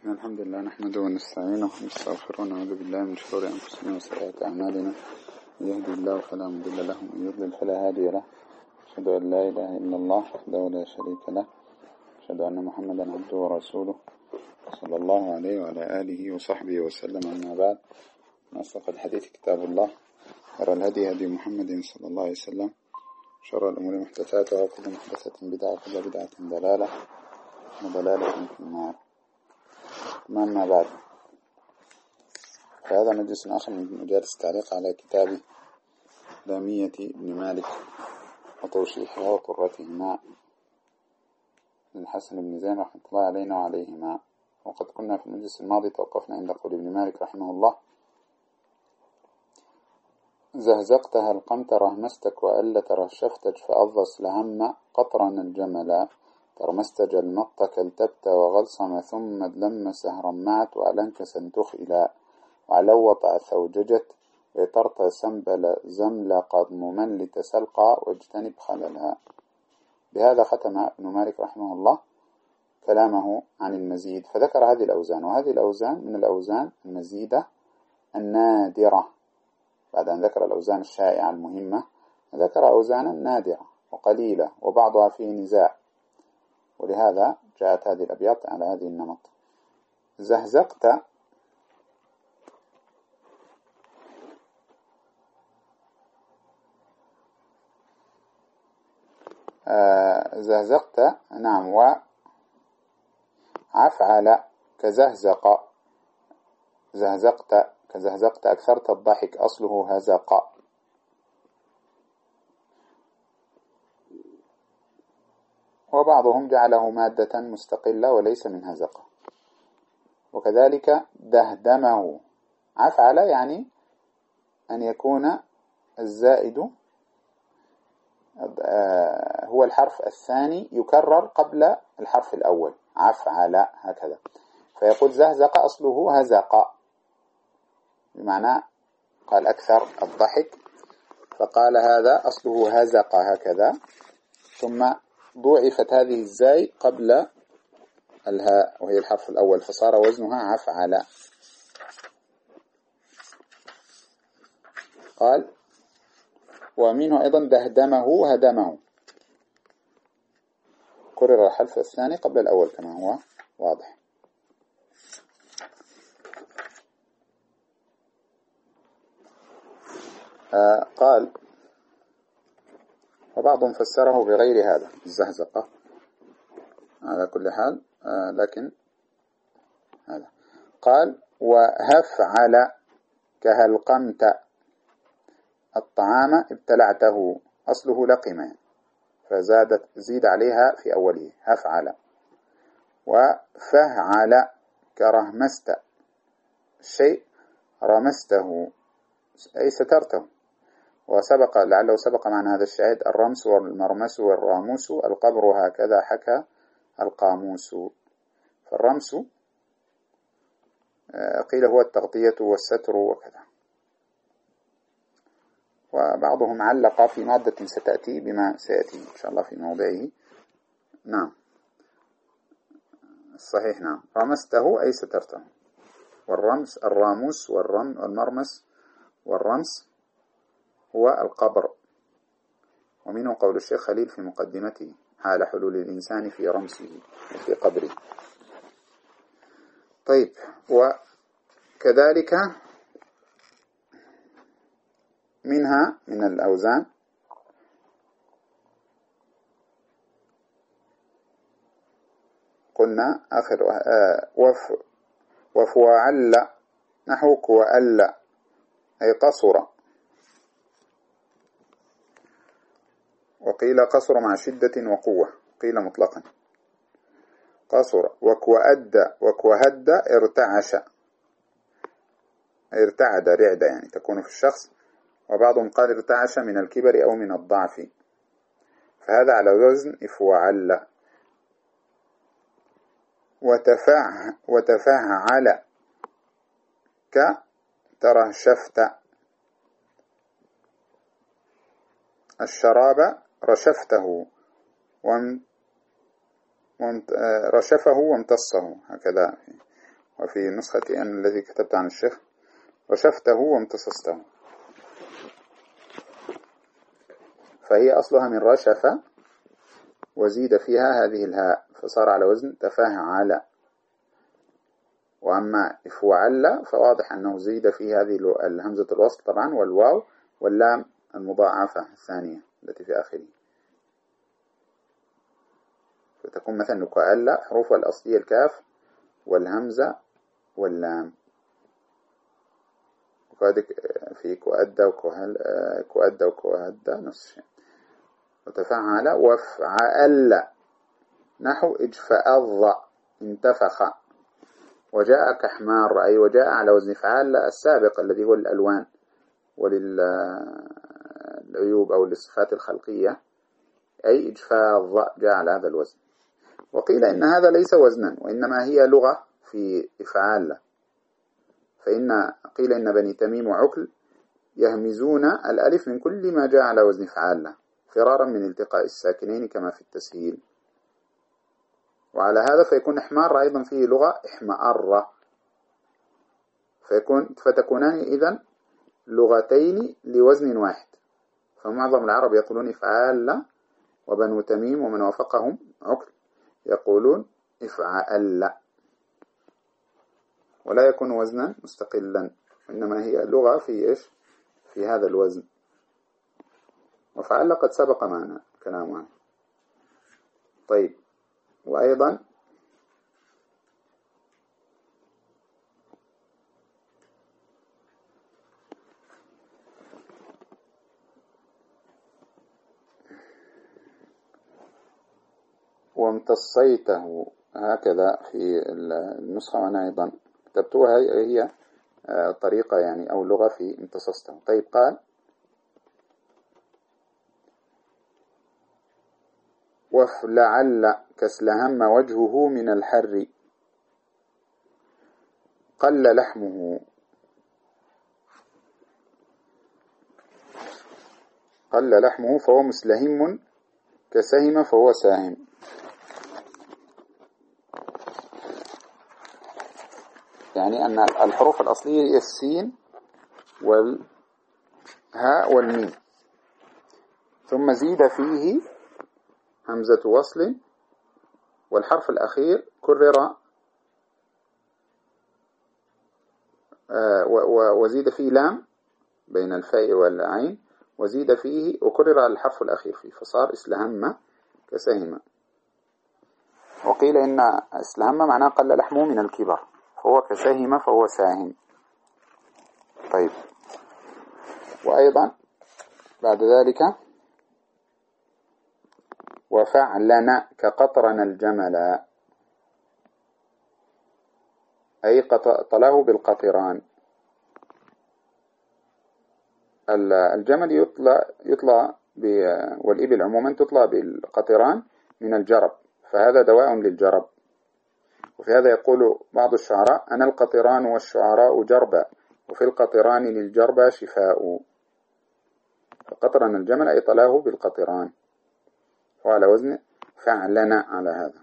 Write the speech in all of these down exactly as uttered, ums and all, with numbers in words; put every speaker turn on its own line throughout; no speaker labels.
الحمد لله نحمده ونستعينه ونستغفره ونعوذ بالله من شرور أنفسنا وسيئات أعمالنا. من يهدي الله فلا مضل له ومن يضلل فلا هادي له. أشهد أن لا إله إلا الله وحده لا شريك له. أشهد أن محمدا عبده ورسوله صلى الله عليه وعلى آله وصحبه وسلم. أما بعد، أصدق الحديث كتاب الله، خير الهدي هدي محمد صلى الله عليه وسلم، شر الأمور محدثاتها وكل محدثة بدعة وكل بدعة ضلالة وضلالة في النار. أما بعد، فهذا مجلس آخر من مجالس التعليق على كتاب لامية ابن مالك وتوشيحها وقرتهما للحسن بن زين رحمة الله علينا وعليهما. وقد كنا في المجلس الماضي توقفنا عند قول ابن مالك رحمه الله: زهزقت هلقمت رهمستك وألا ترشفتك فأضص لهم قطرا الجمل ترمستج المط كالتبت وغلصم ثم لم سهرا معت وألنك سنتخئلا وعلو وطع ثوججت ويطرت سنبل زمل قد ممن لتسلقى واجتنب خللها. بهذا ختم ابن مالك رحمه الله كلامه عن المزيد، فذكر هذه الأوزان، وهذه الأوزان من الأوزان المزيدة النادرة. بعد أن ذكر الأوزان الشائعة المهمة ذكر أوزانا نادرة وقليلة وبعضها فيه نزاع، ولهذا جاءت هذه الأبيات على هذه النمط. زهزقت آه زهزقت نعم، وعفعل كزهزق، زهزقت كزهزقت أكثرت الضحك أصله هزق. وبعضهم جعله مادة مستقلة وليس من هزق. وكذلك دهدمه، عفعل يعني أن يكون الزائد هو الحرف الثاني يكرر قبل الحرف الأول، عفعل هكذا، فيقول زهزق أصله هزق، بمعنى قال أكثر الضحك، فقال هذا أصله هزق هكذا، ثم ضوعفت هذه الزاي قبل الهاء وهي الحرف الأول فصار وزنها عفعل. قال ومنه أيضا دهدمه هدمه، كرر الحرف الثاني قبل الأول كما هو واضح. آه قال وبعضهم فسره بغير هذا الزهزقة على كل حال، آه لكن هذا قال وهفعل كهلقمت الطعام ابتلعته، أصله لقمة فزادت زيد عليها في أوله هفعل. وفهعل كرهمست الشيء رمسته أي سترته، وسبق لعله سبق معنا هذا الشاهد الرمس والمرمس والراموس القبر هكذا حكى القاموس. فالرمس قيل هو التغطية والستر وكذا، وبعضهم علق في مادة ستأتي بما سيأتي إن شاء الله في موضعه. نعم الصحيح نعم، رمسته أي سترته. والرمس الراموس والرم والمرمس والرمس هو القبر. ومنه قول الشيخ خليل في مقدمته حال حلول الإنسان في رمسه وفي قبره. طيب، وكذلك منها من الأوزان قلنا آخر آه وف وفوعل نحوك وأل أي قصر، وقيل قصر مع شدة وقوة، قيل مطلقا قصر. وكوأد وكوهد ارتعش، ارتعد رعدة يعني تكون في الشخص، وبعضهم قال ارتعش من الكبر أو من الضعف، فهذا على وزن افوعل. وتفع وتفعل كترهشفت الشراب رشفته رشفه وامتصه هكذا. وفي نسختي أن الذي كتبت عن الشيخ رشفته وامتصصته، فهي أصلها من رشف وزيد فيها هذه الهاء فصار على وزن تفهعل. وأما افعل فواضح أنه زيد فيه هذه الهمزة الوصل طبعا والواو واللام المضاعفة الثانية التي في آخره، فتكون مثلا كأل حروفها الأصلية الكاف والهمزة واللام، في كؤدى وكهل كؤدى وكهدى نفس الشيء. وتفعل وفعل نحو اجفأض انتفخ. وجاء كحمار أي وجاء على وزن فعال السابق الذي هو الألوان وللعيوب أو للصفات الخلقية، أي اجفاض جاء على هذا الوزن. وقيل إن هذا ليس وزنا وإنما هي لغة في إفعال، فإن قيل إن بني تميم وعكل يهمزون الألف من كل ما جاء على وزن فعال فرارا من التقاء الساكنين كما في التسهيل. وعلى هذا فيكون إحمار أيضا فيه لغة إحمأر، فيكون فتكونان إذن لغتين لوزن واحد. فمعظم العرب يقولون إفعال، وبنو تميم ومن وافقهم عكل يقولون إفعال، ولا يكون وزنا مستقلا، إنما هي لغة في إيش في هذا الوزن. وفعل قد سبق معنا كلام عنه. طيب، وأيضا وامتصيته هكذا في النسخة، وأنا أيضا كتبتها هي طريقة يعني أو لغة في امتصصته. طيب، قال وفلعل كسلهم وجهه من الحر قل لحمه قل لحمه فهو مسلهم كسهم فهو ساهم. يعني أن الحروف الأصلية هي السين والهاء والميم، ثم زيد فيه همزة وصل، والحرف الأخير كرر وزيد فيه لام بين الفاء والعين، وزيد فيه وكرر الحرف الأخير فيه فصار اسلهم كسهم. وقيل إن اسلهم معناه قل لحمه من الكبر، فهو كسهم فهو ساهم. طيب، وأيضا بعد ذلك وفعلنا كقطرن الجمل أي طلاه بالقطران. الجمل يطلى يطلى والإبل عموما تطلى بالقطران من الجرب، فهذا دواء للجرب. وفي هذا يقول بعض الشعراء أنا القطران والشعراء جربا، وفي القطران للجربى شفاء. فقطرن الجمل أي طلاه بالقطران، وعلى وزن فعلنا على هذا.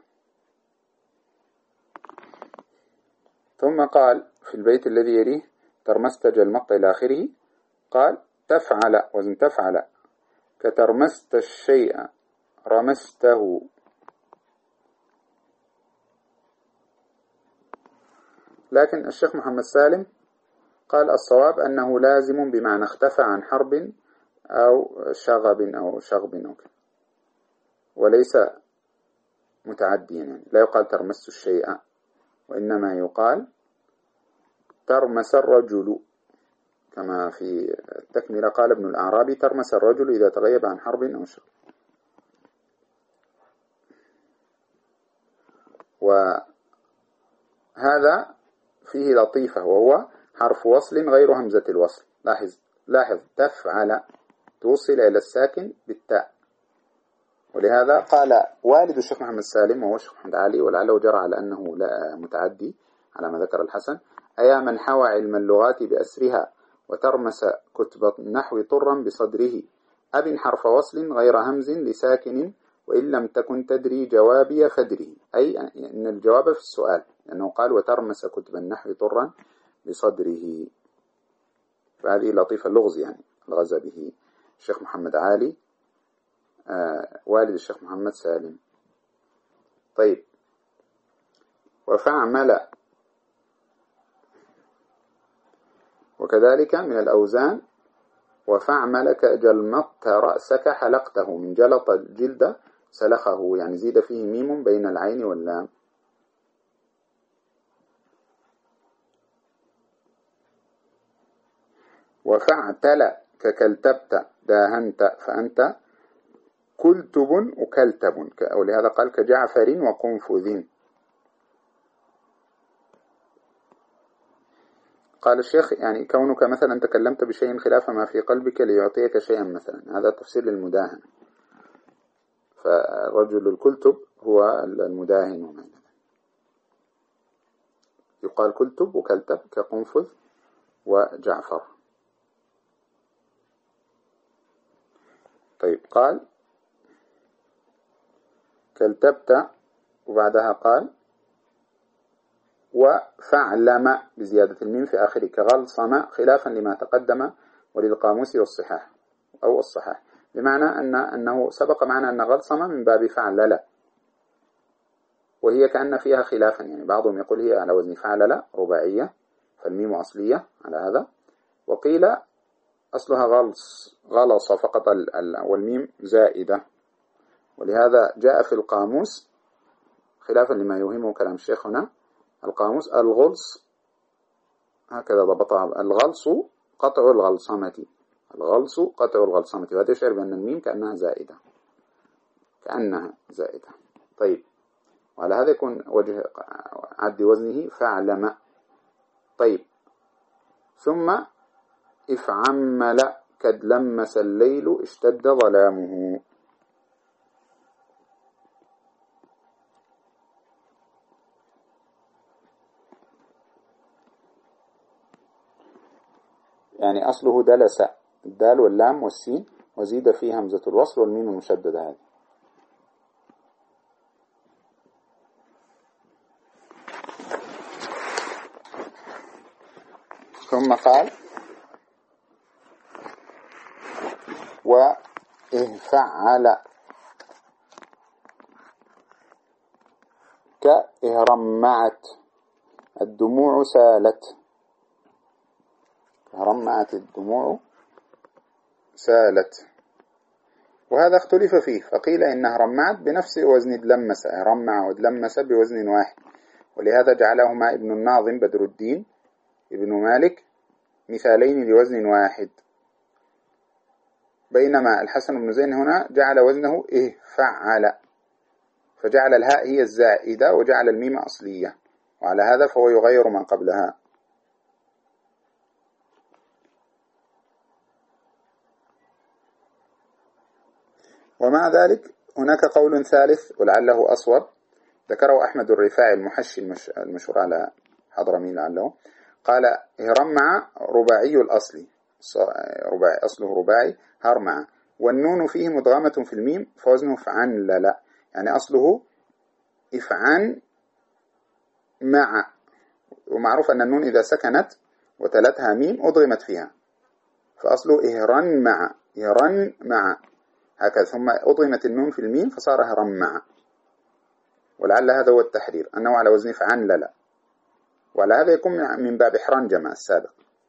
ثم قال في البيت الذي يليه ترمستج المط إلى آخره، قال تفعل وزن تفعل كترمست الشيء رمسته. لكن الشيخ محمد سالم قال الصواب أنه لازم بمعنى اختفى عن حرب أو شغب أو شغب أو كده، وليس متعديا، يعني لا يقال ترمست الشيء، وإنما يقال ترمس الرجل، كما في التكملة قال ابن الأعرابي ترمس الرجل إذا تغيب عن حرب أو شغب. وهذا فيه لطيفة، وهو حرف وصل غير همزة الوصل. لاحظ لاحظ تفعل توصل إلى الساكن بالتاء، ولهذا قال والد الشيخ محمد سالم وهو الشيخ محمد علي، ولعله جرى على أنه لا متعدي على ما ذكر الحسن، أيا من حوى علم اللغات بأسرها وترمس كتب النحو طرا بصدره أب حرف وصل غير همز لساكن وإن لم تكن تدري جوابي فدري، أي أن الجواب في السؤال، لأنه قال وترمس كتب النحو طرا بصدره. فهذه لطيفة اللغز يعني الغزى به الشيخ محمد عالي آه والد الشيخ محمد سالم. طيب، وفعمل، وكذلك من الأوزان وفعمل كجلمطت رأسك حلقته، من جلط الجلد سلخه، يعني زيد فيه ميم بين العين واللام. وفعتل ككلتبت داهنت فأنت كلتب وكلتب، ولهذا قال كجعفر وقنفذ. قال الشيخ يعني كونك مثلا تكلمت بشيء خلاف ما في قلبك ليعطيك شيئا مثلا، هذا تفسير للمداهن. فرجل الكلتب هو المداهن وما يقال كلتب وكلتب كقنفذ وجعفر. طيب، قال كلتبت وبعدها قال وفعلم بزيادة الميم في آخره كغلصم، خلافا لما تقدم وللقاموس والصحاح أو الصحاح، بمعنى أن أنه سبق معنا أن غلصم من باب فعلل، وهي كأن فيها خلافا، يعني بعضهم يقول هي على وزن فعلل رباعية فالميم أصلية على هذا، وقيل أصلها غلص غلص فقط والميم زائدة، ولهذا جاء في القاموس خلافا لما يوهمه كلام الشيخ هنا. القاموس الغلص هكذا ضبطها، الغلص قطع الغلصمة، الغلص قطع الغلصمة، وهذا يشعر بأن الميم كأنها زائدة، كأنها زائدة. طيب، وعلى هذا يكون وجه عد وزنه فعلم. طيب، ثم افعمل كد لمس الليل اشتد ظلامه. يعني أصله دلس، الدال واللام والسين، وزيد فيه همزة الوصل والميم المشددة هذه. ثم قال وإهفعل كإهرمعت الدموع سالت، إهرمعت الدموع سالت، وهذا اختلف فيه، فقيل إنها رمعت بنفس وزن دلمس، رمع ودلمس بوزن واحد، ولهذا جعلهما ابن الناظم بدر الدين ابن مالك مثالين لوزن واحد، بينما الحسن بن زين هنا جعل وزنه إه فعل، فجعل الهاء هي الزائدة وجعل الميم أصلية، وعلى هذا فهو يغير من قبلها. ومع ذلك هناك قول ثالث ولعله أصوب، ذكره أحمد الرفاعي المحشي المشهور على حضرمي لعله، قال هرمع رباعي الأصل، رباعي أصله رباعي هرمع، والنون فيه مدغمة في الميم فوزنه فعن لا لا، يعني أصله افعن مع، ومعروف أن النون إذا سكنت وتلتها ميم أدغمت فيها، فأصله إهرن مع، إهرن مع هكذا، ثم أضغمت النون في الميم فصار هرمع، ولعل هذا هو التحرير أنه على وزن فعن لا لا، وعلى هذا يكون من باب حرنجمة السابق.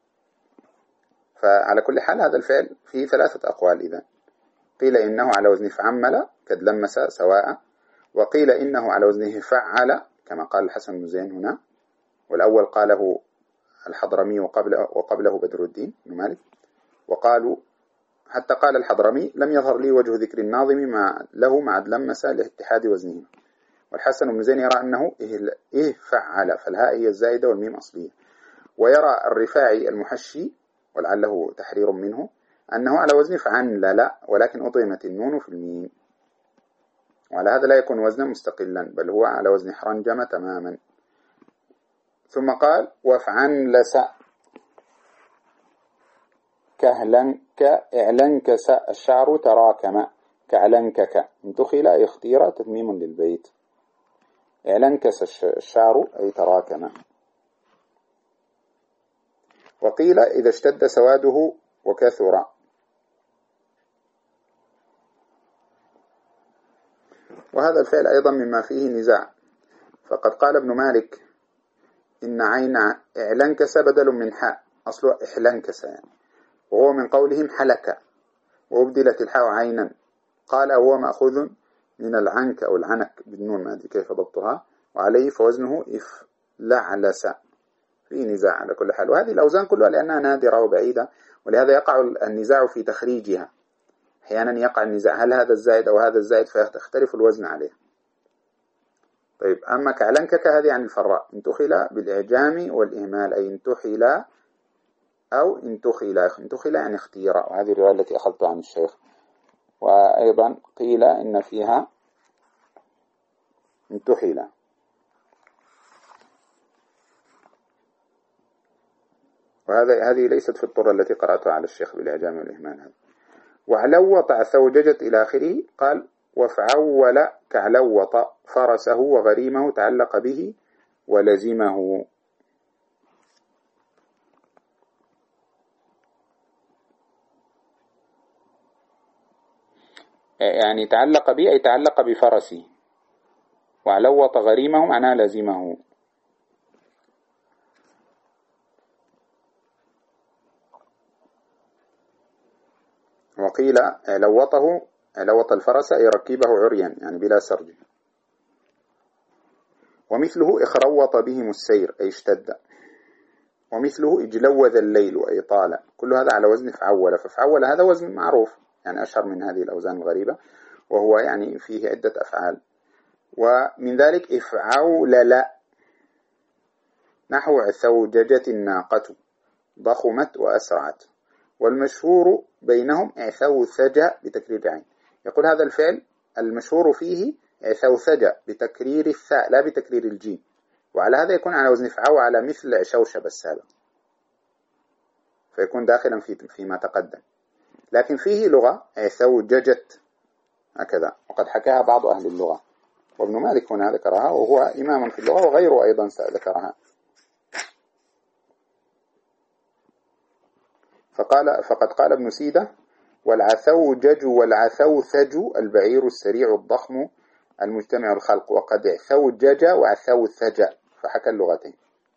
فعلى كل حال هذا الفعل فيه ثلاثة أقوال، إذا قيل إنه على وزن فعمل كد لمس سواء، وقيل إنه على وزنه فعل كما قال الحسن بن زين هنا، والأول قاله الحضرمي وقبله, وقبله بدر الدين بن مالك، وقالوا حتى قال الحضرمي لم يظهر لي وجه ذكر الناظم مع له مع دلمس لاتحاد وزنه، والحسن بن زين يرى أنه إيه فعل فالهاء هي الزائدة والميم أصلية، ويرى الرفاعي المحشي ولعله تحرير منه أنه على وزن فعن لا لا، ولكن أضغمت النون في الميم، وعلى هذا لا يكون وزنا مستقلا بل هو على وزن حرنجمة تماما. ثم قال وفعن لس كهلن كإعلنكس الشعر تراكم، كعلنكك، انتخل أي اختير، تتميم للبيت. اعلنكس الشعر أي تراكم. وقيل إذا اشتد سواده وكثر. وهذا الفعل أيضا مما فيه نزاع، فقد قال ابن مالك إن عين اعلنكس بدل من حاء، أصله احلنكس يعني، وهو من قولهم حلك وأبدلت الحاء عينا. قال هو مأخوذ من العنك أو العنك بالنون، ما أدري كيف ضبطها، وعليه فوزنه إفلعلس. في نزاع على كل حال، وهذه الأوزان كلها لأنها نادرة وبعيدة، ولهذا يقع النزاع في تخريجها. أحيانا يقع النزاع هل هذا الزائد أو هذا الزائد، فيختلف الوزن عليه. طيب، أما كعلنكك هذه عن الفراء، انتخل بالإعجام والإهمال، أي انتحل أو انتخل. انتخل يعني اختيار، وهذه الرواية التي أخذتها عن الشيخ. وأيضا قيل إن فيها انتحل. وهذا هذه ليست في الطرة التي قرأتها على الشيخ بالإعجام والإهمال. هذا وعلوط عثوججت إلى آخره. قال وفعول كعلوط فرسه وغريمه تعلق به ولزمه. يعني تعلق به أي تعلق بفرسه، وعلوط غريمه معناه لزمه. وقيل لوطه لوط الفرس أي ركبه عريا يعني بلا سرج. ومثله إخروط بهم السير أي اشتد. ومثله اجلوذ الليل أي طال. كل هذا على وزن فعول، ففعول هذا وزن معروف يعني أشهر من هذه الأوزان الغريبة، وهو يعني فيه عدة أفعال. ومن ذلك افعول نحو عثوججة الناقة ضخمت وأسرعت. والمشهور بينهم اعثوثج بتكرير عين. يقول هذا الفعل المشهور فيه اعثوثج بتكرير الثاء لا بتكرير الجيم، وعلى هذا يكون على وزن فعول على مثل شوشب السابق، فيكون داخلا في فيما تقدم. لكن فيه لغة اعثوججت هكذا، وقد حكاها بعض أهل اللغة، وابن مالك هنا ذكرها وهو إمام في اللغة، وغيره أيضا ذكرها. فقال فقد قال ابن سيدة والعثوجج والعثوثج البعير السريع الضخم المجتمع الخلق، وقد عثوجج وعثوثج، فحكى اللغتين.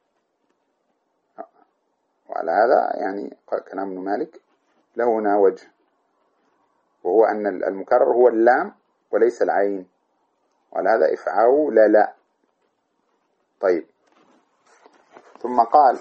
وعلى هذا يعني كلام ابن مالك له هنا وجه، وهو أن المكرر هو اللام وليس العين، وعلى هذا افعوا لا لا. طيب، ثم قال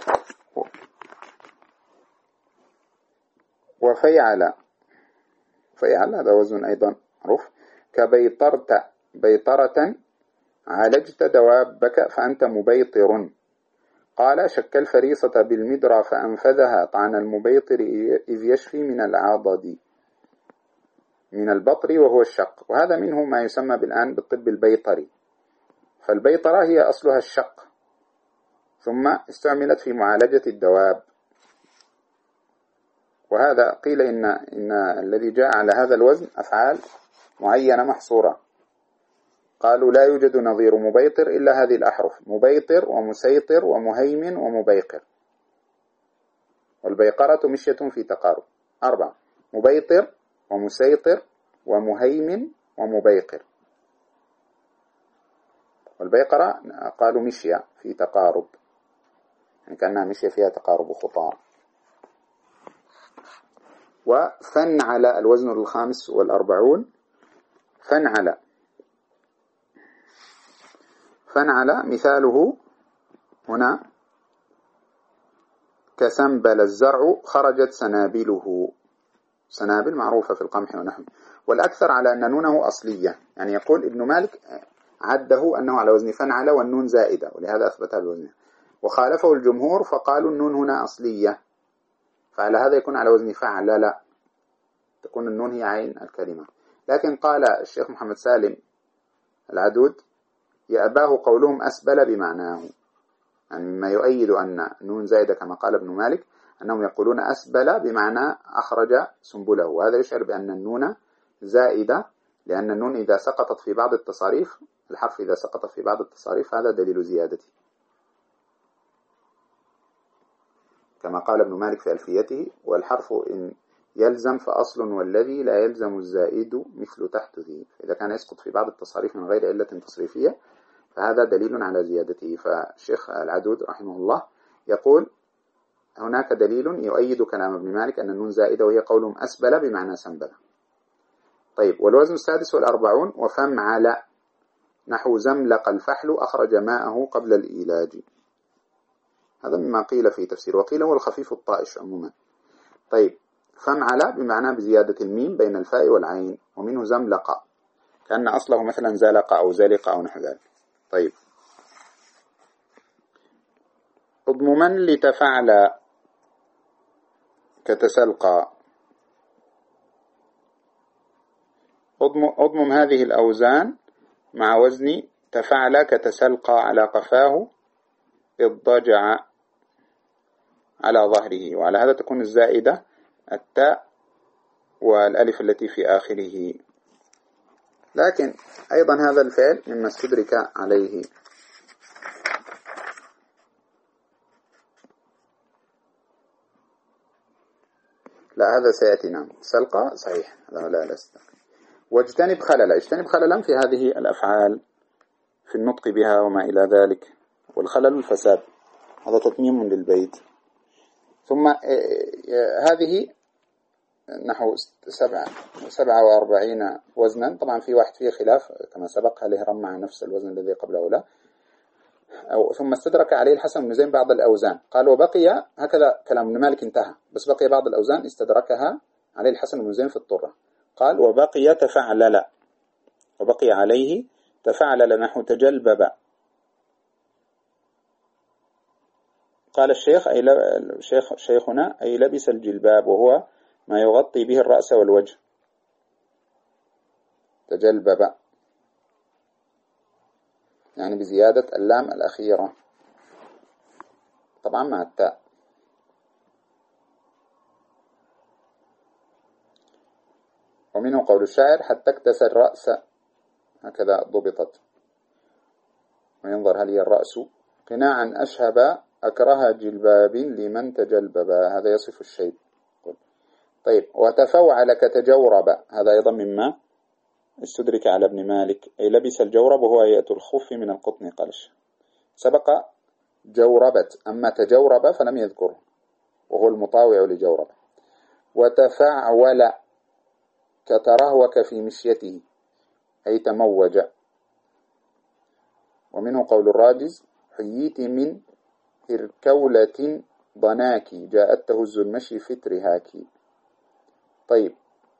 وفيعل. فيعل هذا وزن أيضا معروف. كبيطرت بيطرة عالجت دوابك فأنت مبيطر. قال شك الفريصة بالمدرى فأنفذها طعن المبيطر إذ يشفي من العضد من البطر وهو الشق. وهذا منه ما يسمى بالآن بالطب البيطري. فالبيطرة هي أصلها الشق، ثم استعملت في معالجة الدواب. وهذا قيل إن, إن الذي جاء على هذا الوزن أفعال معينة محصورة. قالوا لا يوجد نظير مبيطر إلا هذه الأحرف: مبيطر ومسيطر ومهيمن ومبيقر. والبيقرة مشية في تقارب. أربعة: مبيطر ومسيطر ومهيمن ومبيقر. والبيقرة قالوا مشية في تقارب، يعني كأنها مشية فيها تقارب خطار. وفنعل الوزن الخامس والأربعون. فنعل فنعل مثاله هنا كسنبل الزرع خرجت سنابله. سنابل معروفة في القمح ونحو. والأكثر على أن نونه أصلية، يعني يقول ابن مالك عده أنه على وزن فنعل والنون زائدة، ولهذا أثبتها الوزن. وخالفه الجمهور فقالوا النون هنا أصلية، فعلى هذا يكون على وزن فعل لا، تكون النون هي عين الكلمة. لكن قال الشيخ محمد سالم العدود يأباه قولهم أسبل بمعناه، يعني مما يؤيد أن نون زائدة كما قال ابن مالك أنهم يقولون أسبل بمعنى أخرج سنبله، وهذا يشعر بأن النون زائدة، لأن النون إذا سقطت في بعض التصاريف، الحرف إذا سقط في بعض التصاريف هذا دليل زيادته، كما قال ابن مالك في ألفيته: والحرف إن يلزم فأصل والذي لا يلزم الزائد مثل تحت ذي. إذا كان يسقط في بعض التصاريف من غير علة تصريفية فهذا دليل على زيادته. فالشيخ العدود رحمه الله يقول: هناك دليل يؤيد كلام ابن مالك أن النون زائدة، وهي قولهم أسبل بمعنى سنبل. طيب، والوزن السادس والأربعون: وفمعل نحو زملق الفحل أخرج ماءه قبل الإيلاج. هذا مما قيل في تفسير، وقيل هو الخفيف الطائش عموما. طيب، فمعل بمعنى بزيادة الميم بين الفاء والعين، ومنه زملق كأن أصله مثلا زلق أو زلق أو نحو ذلك. طيب، اضممن لتفعل كتسلقى. اضمم هذه الأوزان مع وزن تفعل كتسلقى على قفاه اضطجع على ظهره، وعلى هذا تكون الزائدة التاء والألف التي في آخره. لكن أيضا هذا الفعل مما استدرك عليه. لا، هذا سيأتي. نعم، سلقى صحيح، هذا لا لست. واجتنب خللا. اجتنب خللا في هذه الأفعال في النطق بها وما إلى ذلك، والخلل الفساد، هذا تتميم للبيت. ثم هذه نحو سبعة سبعة وأربعين وزنا. طبعا في واحد فيه خلاف كما سبق، هل يهرم مع نفس الوزن الذي قبله أو لا. أو ثم استدرك عليه الحسن بن زين بعض الأوزان، قال وبقي، هكذا كلام ابن مالك انتهى، بس بقي بعض الأوزان استدركها عليه الحسن بن زين في الطرة. قال وبقي تفعلل، وبقي عليه تفعلل نحو تجلبب. قال الشيخ أي شيخ شيخنا أي لبس الجلباب، وهو ما يغطي به الرأس والوجه. تجلبب يعني بزيادة اللام الأخيرة، طبعا مع التاء. ومنه قول الشاعر حتى اكتسى الرأس، هكذا ضبطت. وينظر هل هي الرأس قناعا أشهب أكره جلباب لمن تجلبب، هذا يصف الشيء. طيب، وتفوعل كتجورب، هذا أيضا مما استدرك على ابن مالك، أي لبس الجورب وهو هيئة الخف من القطن قلش. سبق جوربت، أما تجورب فلم يذكره، وهو المطاوع لجورب. وتفعول كترهوك في مشيته، أي تموج. ومنه قول الراجز حييت من هركولة ضناكي جاءت تهز المشي في ترهاكي. طيب،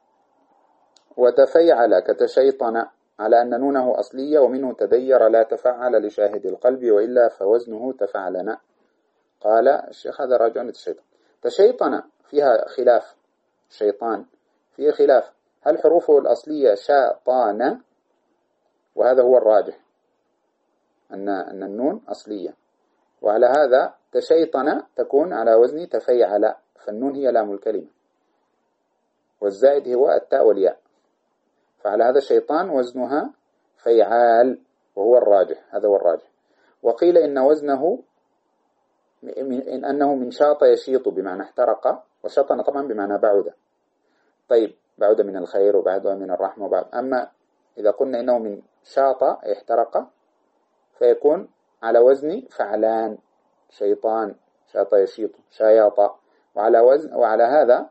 وتفيعل كتشيطن، على أن نونه أصلية، ومنه تدير لا تفعل لشاهد القلب وإلا فوزنه تفعلنا. قال الشيخ هذا راجع للشيطان. تشيطن فيها خلاف، شيطان فيه خلاف، هل حروفه الأصلية شاطان؟ وهذا هو الراجح، أن أن النون أصلية، وعلى هذا تشيطن تكون على وزن تفيعل، فالنون هي لام الكلمة، والزائد هو التاء والياء، فعلى هذا الشيطان وزنها فيعال، وهو الراجح، هذا هو الراجح. وقيل إن وزنه إن أنه من شاط يشيط بمعنى احترق، وشطن طبعا بمعنى بعد. طيب، بعد من الخير وبعد من الرحمة وبعد. أما إذا قلنا إنه من شاط احترق فيكون على وزن فعلان، شيطان، شاط يشيط، شياطة، وعلى وزن وعلى هذا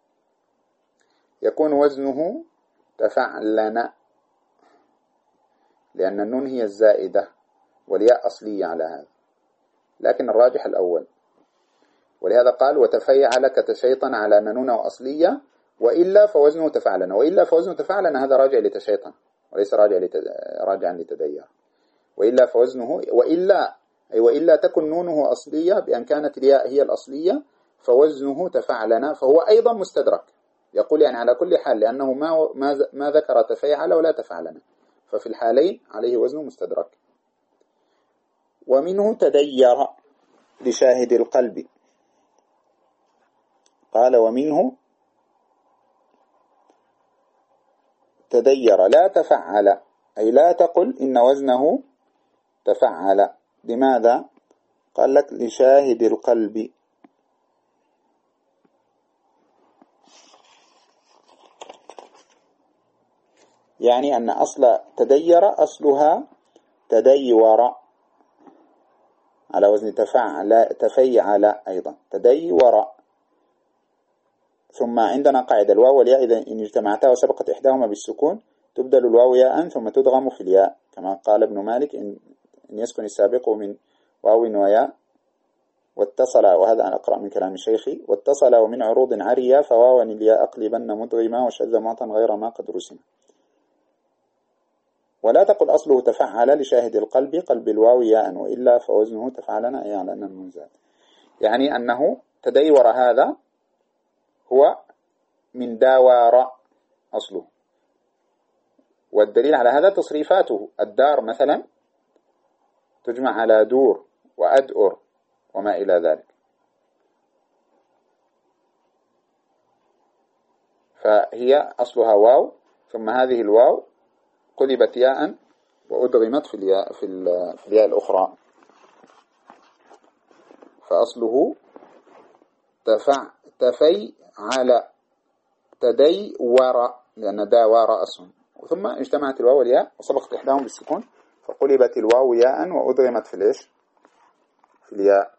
يكون وزنه تفعلن، لأن النون هي الزائدة والياء أصلية على هذا، لكن الراجح الأول. ولهذا قال وتفيعل كتشيطن على أن نونه أصلية، وإلا فوزنه تفعلن، وإلا فوزنه تفعلن هذا راجع لتشيطن وليس راجع لتد... راجعا لتدير. وإلا فوزنه، وإلا أي وإلا تكن نونه أصلية بأن كانت الياء هي الأصلية، فوزنه تفعلن، فهو أيضا مستدرك. يقول يعني على كل حال، لأنه ما ما ما ذكر تفيعل ولا تفعلن، ففي الحالين عليه وزن مستدرك. ومنه تدير لشاهد القلب. قال ومنه تدير لا تفعل، أي لا تقل إن وزنه تفعل. لماذا؟ قال لك لشاهد القلب. يعني أن أصل تدير أصلها تديور على وزن تفعل تفيعل أيضا تديور. ثم عندنا قاعدة الواو والياء إذا إن اجتمعتا وسبقت إحداهما بالسكون تبدل الواو ياء ثم تدغم في الياء، كما قال ابن مالك إن, إن يسكن السابق من واو وياء واتصل، وهذا أنا أقرأ من كلام شيخي، واتصل ومن عروض عريا فواوا الياء أقلبن مدغما وشذ معطا غير ما قد رسم. ولا تقل أصله تفعل لشاهد القلب قلب الواو ياء وإلا فوزنه تفعلنا أي على أن المنزاد. يعني أنه تديور هذا هو من داوار أصله، والدليل على هذا تصريفاته. الدار مثلا تجمع على دور وأدؤر وما إلى ذلك، فهي أصلها واو ثم هذه الواو قلبت ياء وأدغمت في الياء في, في الياء الأخرى، فأصله تفع تفي على تديور لأن داوار أصل، ثم اجتمعت الواو والياء وسبقت إحداهم بالسكون فقلبت الواو ياء وأدغمت في الإيش في الياء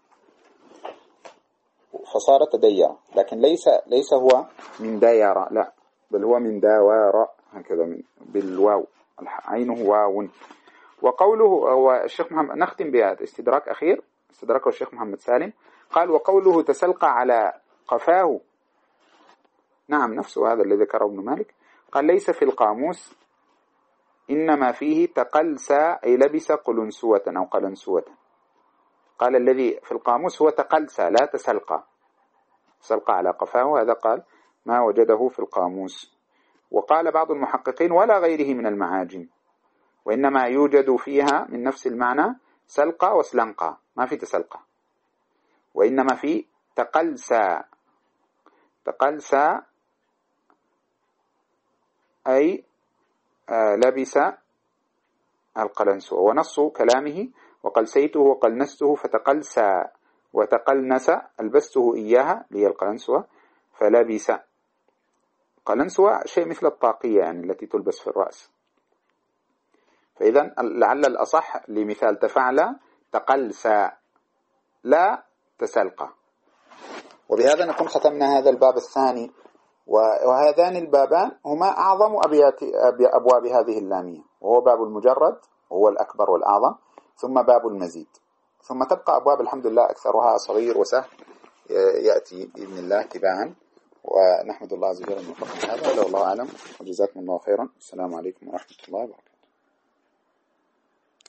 فصار تدير. لكن ليس ليس هو من داير، لا، بل هو من داوار هكذا من بالواو عينه واو. وقوله والشيخ محمد نختم بهذا استدراك أخير استدركه الشيخ محمد سالم، قال وقوله تسلق على قفاه، نعم نفسه هذا الذي ذكره ابن مالك، قال ليس في القاموس، إنما فيه تقلسى أي لبس قلنسوة أو قلنسوة. قال الذي في القاموس هو تقلسى لا تسلقى، تسلقى على قفاه، هذا قال ما وجده في القاموس. وقال بعض المحققين ولا غيره من المعاجم، وإنما يوجد فيها من نفس المعنى سلقى وسلنقى، ما في تسلقى، وإنما في تقلسى. تقلسى أي آه لبس القلنسوة. ونص كلامه وقلسيته وقلنسته فتقلسى وتقلنس ألبسته إياها لي القلنسوة فلبس. قلنسوة شيء مثل الطاقية يعني التي تلبس في الرأس. فإذا لعل الأصح لمثال تفعل تقلسى لا تسلقى. وبهذا نكون ختمنا هذا الباب الثاني، وهذان البابان هما أعظم أبيات أبواب هذه اللامية، وهو باب المجرد وهو الأكبر والأعظم، ثم باب المزيد، ثم تبقى أبواب الحمد لله أكثرها صغير وسهل يأتي بإذن الله تباعا. ونحمد الله عز وجل من فضل هذا، والله أعلم، وجزاكم الله خيرا. السلام عليكم ورحمة الله وبركاته.